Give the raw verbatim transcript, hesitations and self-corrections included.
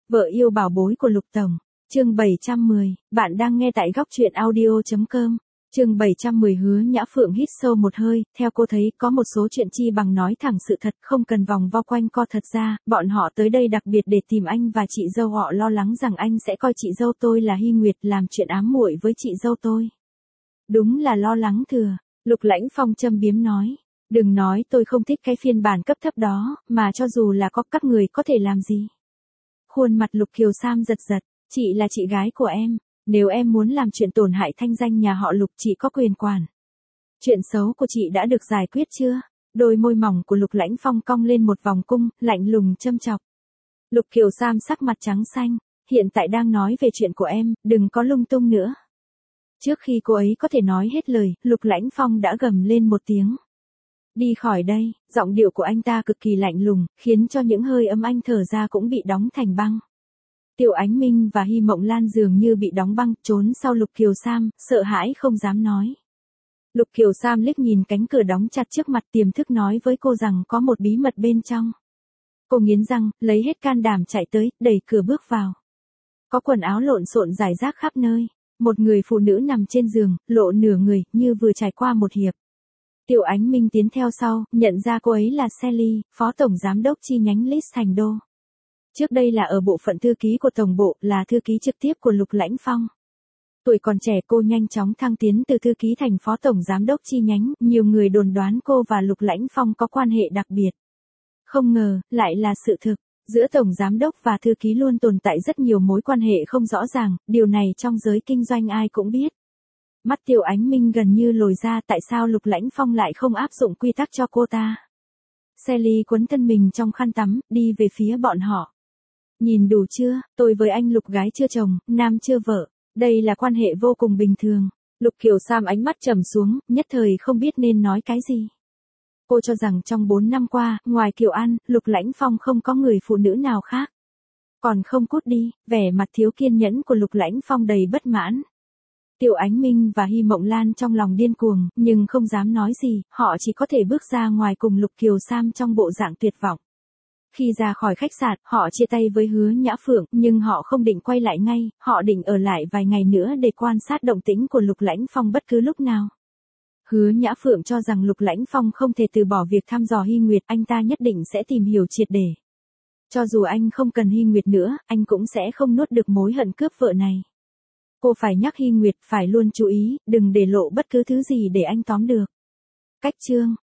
Vợ yêu bảo bối của Lục Tổng. Chương bảy trăm mười, bạn đang nghe tại góc truyện audio chấm com. Chương bảy trăm mười Hứa Nhã Phượng hít sâu một hơi, theo cô thấy, có một số chuyện chi bằng nói thẳng sự thật, không cần vòng vo quanh co. Thật ra, bọn họ tới đây đặc biệt để tìm anh và chị dâu, họ lo lắng rằng anh sẽ coi chị dâu tôi là Hy Nguyệt, làm chuyện ám muội với chị dâu tôi. Đúng là lo lắng thừa, Lục Lãnh Phong châm biếm nói. Đừng nói tôi không thích cái phiên bản cấp thấp đó, mà cho dù là có, các người có thể làm gì? Khuôn mặt Lục Kiều Sam giật giật, chị là chị gái của em, nếu em muốn làm chuyện tổn hại thanh danh nhà họ Lục chị có quyền quản. Chuyện xấu của chị đã được giải quyết chưa? Đôi môi mỏng của Lục Lãnh Phong cong lên một vòng cung, lạnh lùng châm chọc. Lục Kiều Sam sắc mặt trắng xanh, hiện tại đang nói về chuyện của em, đừng có lung tung nữa. Trước khi cô ấy có thể nói hết lời, Lục Lãnh Phong đã gầm lên một tiếng. Đi khỏi đây, giọng điệu của anh ta cực kỳ lạnh lùng, khiến cho những hơi ấm anh thở ra cũng bị đóng thành băng. Tiểu Ánh Minh và Hy Mộng Lan dường như bị đóng băng, trốn sau Lục Kiều Sam, sợ hãi không dám nói. Lục Kiều Sam liếc nhìn cánh cửa đóng chặt trước mặt, tiềm thức nói với cô rằng có một bí mật bên trong. Cô nghiến răng, lấy hết can đảm chạy tới, đẩy cửa bước vào. Có quần áo lộn xộn rải rác khắp nơi, một người phụ nữ nằm trên giường, lộ nửa người, như vừa trải qua một hiệp. Tiểu Ánh Minh tiến theo sau, nhận ra cô ấy là Sally, phó tổng giám đốc chi nhánh Lis Thành Đô. Trước đây là ở bộ phận thư ký của tổng bộ, là thư ký trực tiếp của Lục Lãnh Phong. Tuổi còn trẻ cô nhanh chóng thăng tiến từ thư ký thành phó tổng giám đốc chi nhánh, nhiều người đồn đoán cô và Lục Lãnh Phong có quan hệ đặc biệt. Không ngờ, lại là sự thực, giữa tổng giám đốc và thư ký luôn tồn tại rất nhiều mối quan hệ không rõ ràng, điều này trong giới kinh doanh ai cũng biết. Mắt Tiểu Ánh Minh gần như lồi ra, tại sao Lục Lãnh Phong lại không áp dụng quy tắc cho cô ta. Sally quấn thân mình trong khăn tắm, đi về phía bọn họ. Nhìn đủ chưa, tôi với anh Lục gái chưa chồng, nam chưa vợ, đây là quan hệ vô cùng bình thường. Lục Kiều Sam ánh mắt trầm xuống, nhất thời không biết nên nói cái gì. Cô cho rằng trong bốn năm qua, ngoài Kiều An, Lục Lãnh Phong không có người phụ nữ nào khác. Còn không cút đi, vẻ mặt thiếu kiên nhẫn của Lục Lãnh Phong đầy bất mãn. Tiểu Ánh Minh và Hy Mộng Lan trong lòng điên cuồng, nhưng không dám nói gì, họ chỉ có thể bước ra ngoài cùng Lục Kiều Sam trong bộ dạng tuyệt vọng. Khi ra khỏi khách sạn, họ chia tay với Hứa Nhã Phượng, nhưng họ không định quay lại ngay, họ định ở lại vài ngày nữa để quan sát động tĩnh của Lục Lãnh Phong bất cứ lúc nào. Hứa Nhã Phượng cho rằng Lục Lãnh Phong không thể từ bỏ việc thăm dò Hy Nguyệt, anh ta nhất định sẽ tìm hiểu triệt để. Cho dù anh không cần Hy Nguyệt nữa, anh cũng sẽ không nuốt được mối hận cướp vợ này. Cô phải nhắc Hy Nguyệt phải luôn chú ý, đừng để lộ bất cứ thứ gì để anh tóm được. Cách chương